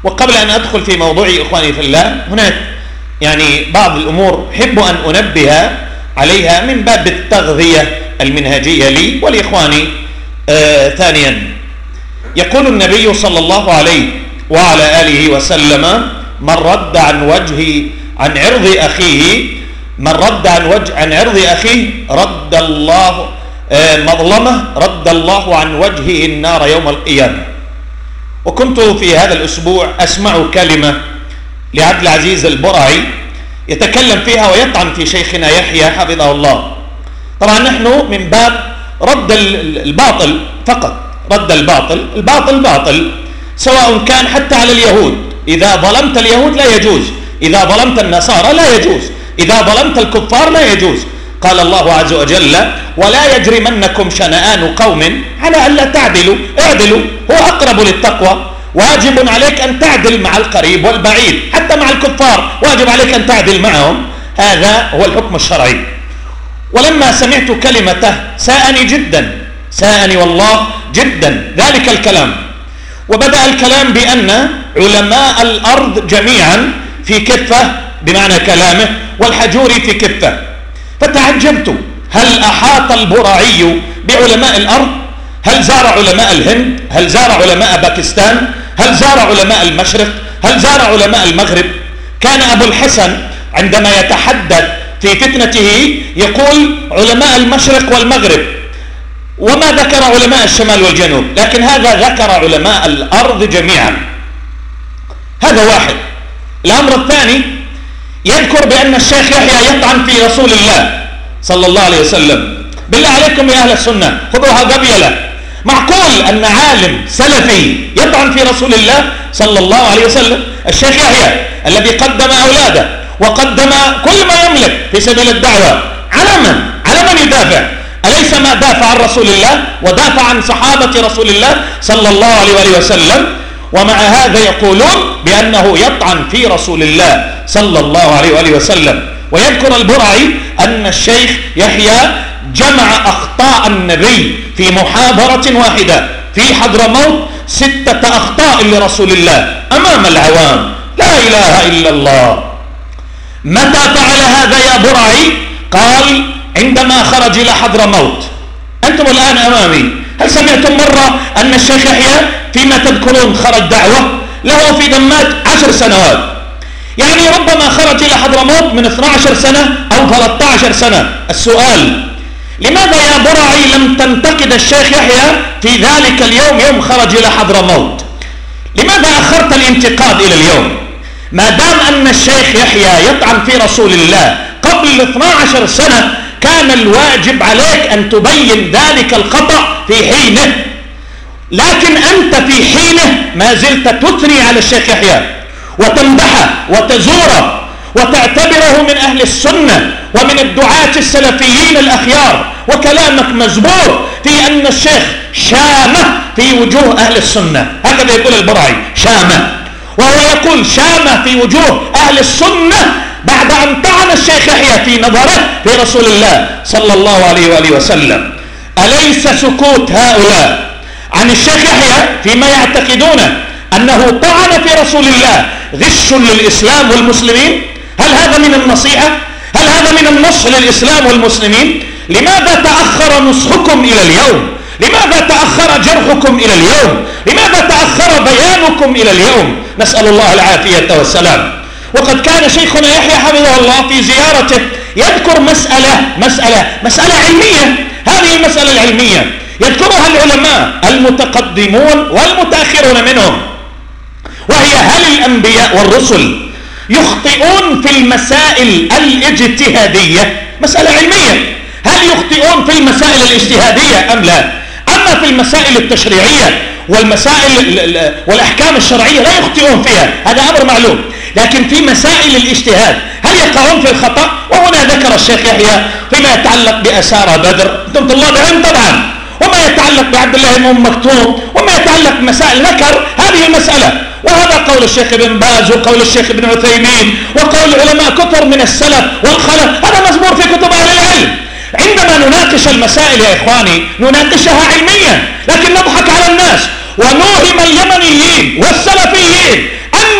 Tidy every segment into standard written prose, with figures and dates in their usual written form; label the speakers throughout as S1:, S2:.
S1: وقبل أن أدخل في موضوع إخواني في الله، هناك يعني بعض الأمور أحب أن أنبه عليها من باب التغذية المنهجية لي ولإخواني. ثانيا، يقول النبي صلى الله عليه وعلى آله وسلم: من رد عن عرض أخيه رد الله مظلمة رد الله عن وجهه النار يوم القيامة. وكنت في هذا الأسبوع أسمع كلمة لعبد العزيز البرعي يتكلم فيها ويطعن في شيخنا يحيى حفظه الله. طبعا نحن من باب رد الباطل فقط، رد الباطل باطل، سواء كان حتى على اليهود. إذا ظلمت اليهود لا يجوز، إذا ظلمت النصارى لا يجوز، إذا ظلمت الكفار لا يجوز. قال الله عز وجل: ولا يجرمنكم شنآن قوم على ألا تعدلوا، اعدلوا هو أقرب للتقوى. واجب عليك أن تعدل مع القريب والبعيد، حتى مع الكفار واجب عليك أن تعدل معهم. هذا هو الحكم الشرعي. ولما سمعت كلمته ساءني والله جدا ذلك الكلام. وبدأ الكلام بأن علماء الأرض جميعا في كفة بمعنى كلامه، والحجوري في كفة. فتعجبت، هل أحاط البرعي بعلماء الأرض؟ هل زار علماء الهند؟ هل زار علماء باكستان؟ هل زار علماء المشرق؟ هل زار علماء المغرب؟ كان أبو الحسن عندما يتحدث في فتنته يقول علماء المشرق والمغرب، وما ذكر علماء الشمال والجنوب، لكن هذا ذكر علماء الأرض جميعا. هذا واحد. الأمر الثاني، يذكر بأن الشيخ يحيى يطعن في رسول الله صلى الله عليه وسلم. بالله عليكم يا أهل السنة خذوها قبيلة. معقول أن عالم سلفي يطعن في رسول الله صلى الله عليه وسلم؟ الشيخ يحيى الذي قدم أولاده وقدم كل ما يملك في سبيل الدعوة، على من يدافع؟ أليس ما دافع عن رسول الله ودافع عن صحابة رسول الله صلى الله عليه وسلم؟ ومع هذا يقولون بأنه يطعن في رسول الله صلى الله عليه وسلم. ويذكر البرعي أن الشيخ يحيى جمع أخطاء النبي في محاضرة واحدة في حضرموت 6 أخطاء لرسول الله أمام العوام. لا إله إلا الله. متى فعل هذا يا برعي؟ قال عندما خرج إلى حضرموت. أنتم الآن أمامي، هل سمعتم مرة أن الشيخ يحيى فيما تذكرون خرج دعوة؟ له في دمات 10 سنوات، يعني ربما خرج إلى حضرموت من 12 سنة أو 13 سنة. السؤال: لماذا يا برعي لم تنتقد الشيخ يحيى في ذلك اليوم يوم خرج إلى حضرموت؟ لماذا أخرت الانتقاد إلى اليوم؟ ما دام أن الشيخ يحيى يطعن في رسول الله قبل 12 سنة، كان الواجب عليك أن تبين ذلك الخطأ في حينه. لكن أنت في حينه ما زلت تثني على الشيخ يحيى وتمدحه وتزوره وتعتبره من أهل السنة ومن الدعاة السلفيين الأخيار، وكلامك مزبور في أن الشيخ شامة في وجوه أهل السنة. هكذا يقول البرعي، شامة، وهو يقول شامة في وجوه أهل السنة بعد أن طعن الشيخ يحيى في نظره في رسول الله صلى الله عليه وسلم. أليس سكوت هؤلاء عن الشيخ يحيى فيما يعتقدون أنه طعن في رسول الله غش للإسلام والمسلمين؟ هل هذا من النصيحة؟ هل هذا من النصح للإسلام والمسلمين؟ لماذا تأخر نصحكم إلى اليوم؟ لماذا تأخر جرحكم إلى اليوم؟ لماذا تأخر بيانكم إلى اليوم؟ نسأل الله العافية والسلام. وقد كان شيخنا يحيى حفظه الله في زيارته يذكر مسألة علمية. هذه المسألة العلمية يذكرها العلماء المتقدمون والمتأخرون منهم، وهي: هل الأنبياء والرسل يخطئون في المسائل الاجتهادية؟ مسألة علمية. هل يخطئون في المسائل الاجتهادية أم لا؟ أما في المسائل التشريعية والمسائل والأحكام الشرعية لا يخطئون فيها، هذا أمر معلوم. لكن في مسائل الاجتهاد هل يقعون في الخطأ؟ وهنا ذكر الشيخ يحيى فيما يتعلق بأسارى بدر، أنتم طلاب علم طبعا، وما يتعلق بعبد الله بن مكتوم، وما يتعلق بمسائل ذكر هذه المسألة. وهذا قول الشيخ ابن باز وقول الشيخ ابن عثيمين وقول علماء كثر من السلف والخلف، هذا مزبور في كتب أهل العلم. عندما نناقش المسائل يا إخواني نناقشها علميا، لكن نضحك على الناس ونوهم اليمنيين والسلفيين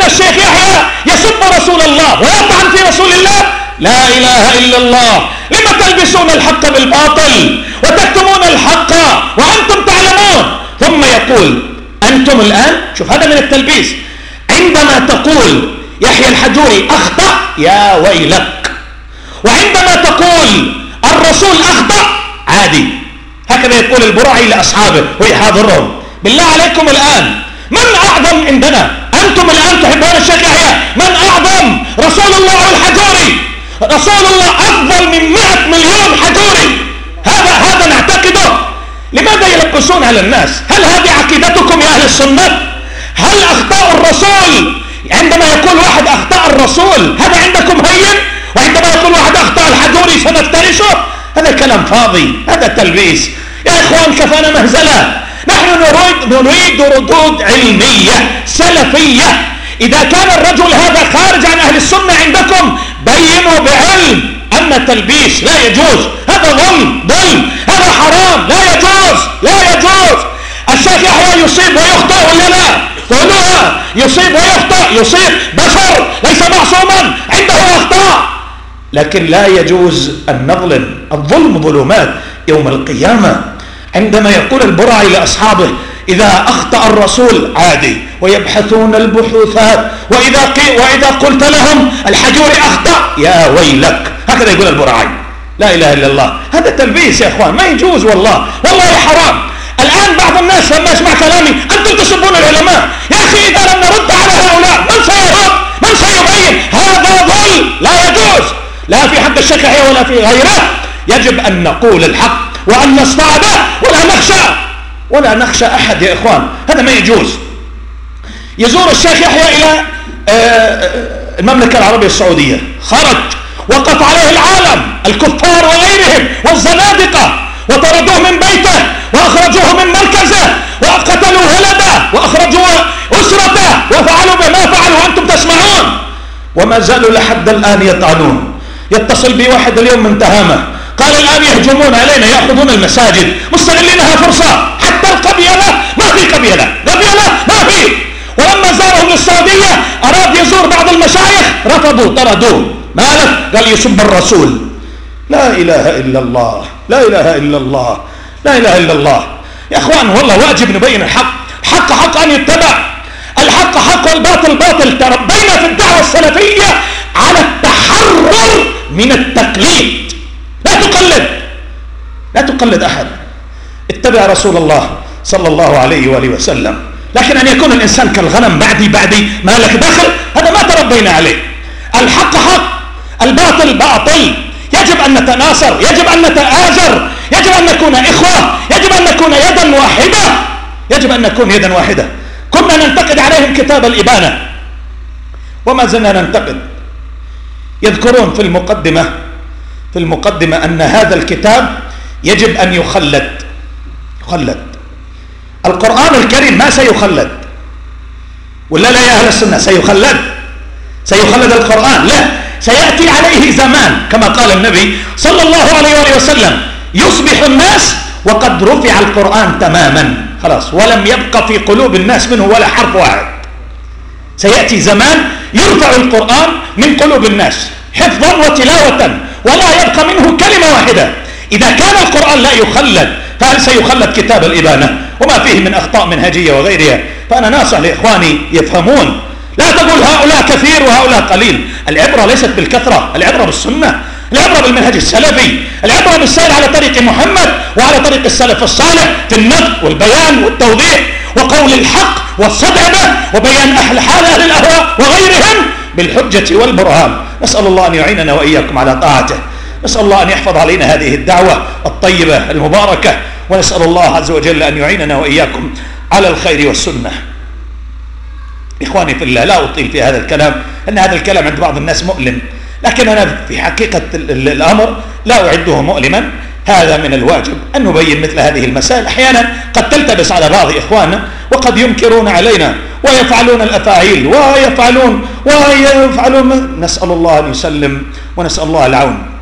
S1: الشيخ يحيى يسب رسول الله ويطعن في رسول الله؟ لا إله إلا الله. لما تلبسون الحق بالباطل وتكتمون الحق وأنتم تعلمون؟ ثم يقول أنتم الآن، شوف هذا من التلبيس، عندما تقول يحيى الحجوري أخطأ يا ويلك، وعندما تقول الرسول أخطأ عادي. هكذا يقول البرعي لأصحابه ويحاضرهم. بالله عليكم الآن من أعظم عندنا؟ أنتم الآن تحبون الشيخ يحيى، من أعظم؟ رسول الله والحجوري. رسول الله أفضل من 100 مليون حجوري، هذا نعتقده. لماذا يلبسون على الناس؟ هل هذه عقيدتكم يا أهل السنة؟ هل أخطاء الرسول، عندما يقول واحد أخطاء الرسول هذا عندكم هين؟ وعندما يقول واحد أخطاء الحجوري سنفترشه؟ هذا كلام فاضي، هذا تلبيس. يا إخوان كفانا مهزلة. نحن نريد ردود علمية سلفية. إذا كان الرجل هذا خارج عن أهل السنة عندكم بينوا بعلم أن تلبيس لا يجوز، هذا ظلم، هذا حرام، لا يجوز. الشيخ يحيى يصيب ويخطئ ولا لا؟ قولوها، يصيب ويخطئ، يصيب، بشر ليس معصوما، عنده أخطاء، لكن لا يجوز أن نظلم. الظلم ظلمات يوم القيامة. عندما يقول البرعي لأصحابه إذا أخطأ الرسول عادي، ويبحثون البحوثات، وإذا قلت لهم الحجوري أخطأ يا ويلك، هكذا يقول البرعي. لا إله إلا الله. هذا تلبيس يا إخوان، ما يجوز، والله حرام. الآن بعض الناس لما يسمع كلامي أنتم تسبون العلماء. يا أخي إذا لم نرد على هؤلاء من سيرد؟ من سيبين؟ هذا ظلم لا يجوز، لا في حق الشيخ يحيى ولا في غيره. يجب أن نقول الحق وأن نصطاد ولا نخشى أحد يا إخوان. هذا ما يجوز. يزور الشيخ يحيى إلى المملكة العربية السعودية، خرج وقف عليه العالم، الكفار وغيرهم والزنادقة، وطردوه من بيته وأخرجوه من مركزه وقتلوا ولده وأخرجوا أسرته وفعلوا بما فعلوا وأنتم تسمعون، وما زالوا لحد الآن يطعنون. يتصل بي واحد اليوم من تهامة قال الآن يهجمون علينا، يأخذون المساجد مستغلينها فرصة. حتى القبيلة ما في قبيلة ما في. ولما زارهم للسعودية أراد يزور بعض المشايخ، رفضوا، طردوه. مالك؟ قال يسب الرسول. لا إله إلا الله، لا إله إلا الله، لا إله إلا الله. يا أخوان والله واجب نبين الحق. الحق حق أن يتبع، الحق حق والباطل باطل. تربينا في الدعوة السلفية على التحرر من التقليد. لا تقلد أحد، اتبع رسول الله صلى الله عليه وآله وسلم. لكن أن يكون الإنسان كالغنم بعدي ما لك دخل، هذا ما تربينا عليه. الحق حق، الباطل باطل. يجب أن نتناصر، يجب أن نتآزر، يجب أن نكون إخوة، يجب أن نكون يدا واحدة. كنا ننتقد عليهم كتاب الإبانة وما زلنا ننتقد. يذكرون في المقدمة أن هذا الكتاب يجب أن يخلد. القرآن الكريم ما سيخلد، ولا لا يا أهل السنة؟ سيخلد القرآن؟ لا، سيأتي عليه زمان كما قال النبي صلى الله عليه وآله وسلم يصبح الناس وقد رفع القرآن تماما، خلاص، ولم يبقى في قلوب الناس منه ولا حرف واحد. سيأتي زمان يرفع القرآن من قلوب الناس حفظا وتلاوة ولا يبقى منه كلمة واحدة. إذا كان القرآن لا يخلد فهل سيخلد كتاب الإبانة وما فيه من أخطاء منهجية وغيرها؟ فأنا ناصح لإخواني يفهمون. لا تقول هؤلاء كثير وهؤلاء قليل. العبرة ليست بالكثرة، العبرة بالسنة، العبرة بالمنهج السلفي، العبرة بالسير على طريق محمد وعلى طريق السلف الصالح في النقد والبيان والتوضيح وقول الحق والصدع به وبيان أهل الأهواء وغيرهم بالحجة والبرهان. نسأل الله أن يعيننا وإياكم على طاعته، نسأل الله أن يحفظ علينا هذه الدعوة الطيبة المباركة، ونسأل الله عز وجل أن يعيننا وإياكم على الخير والسنة. إخواني في الله، لا أطيل في هذا الكلام أن هذا الكلام عند بعض الناس مؤلم، لكن أنا في حقيقة الأمر لا أعده مؤلما. هذا من الواجب أن نبين مثل هذه المسائل. أحيانا قد تلتبس على بعض إخواننا وقد ينكرون علينا ويفعلون الأفاعيل ويفعلون نسأل الله أن يسلم ونسأل الله العون.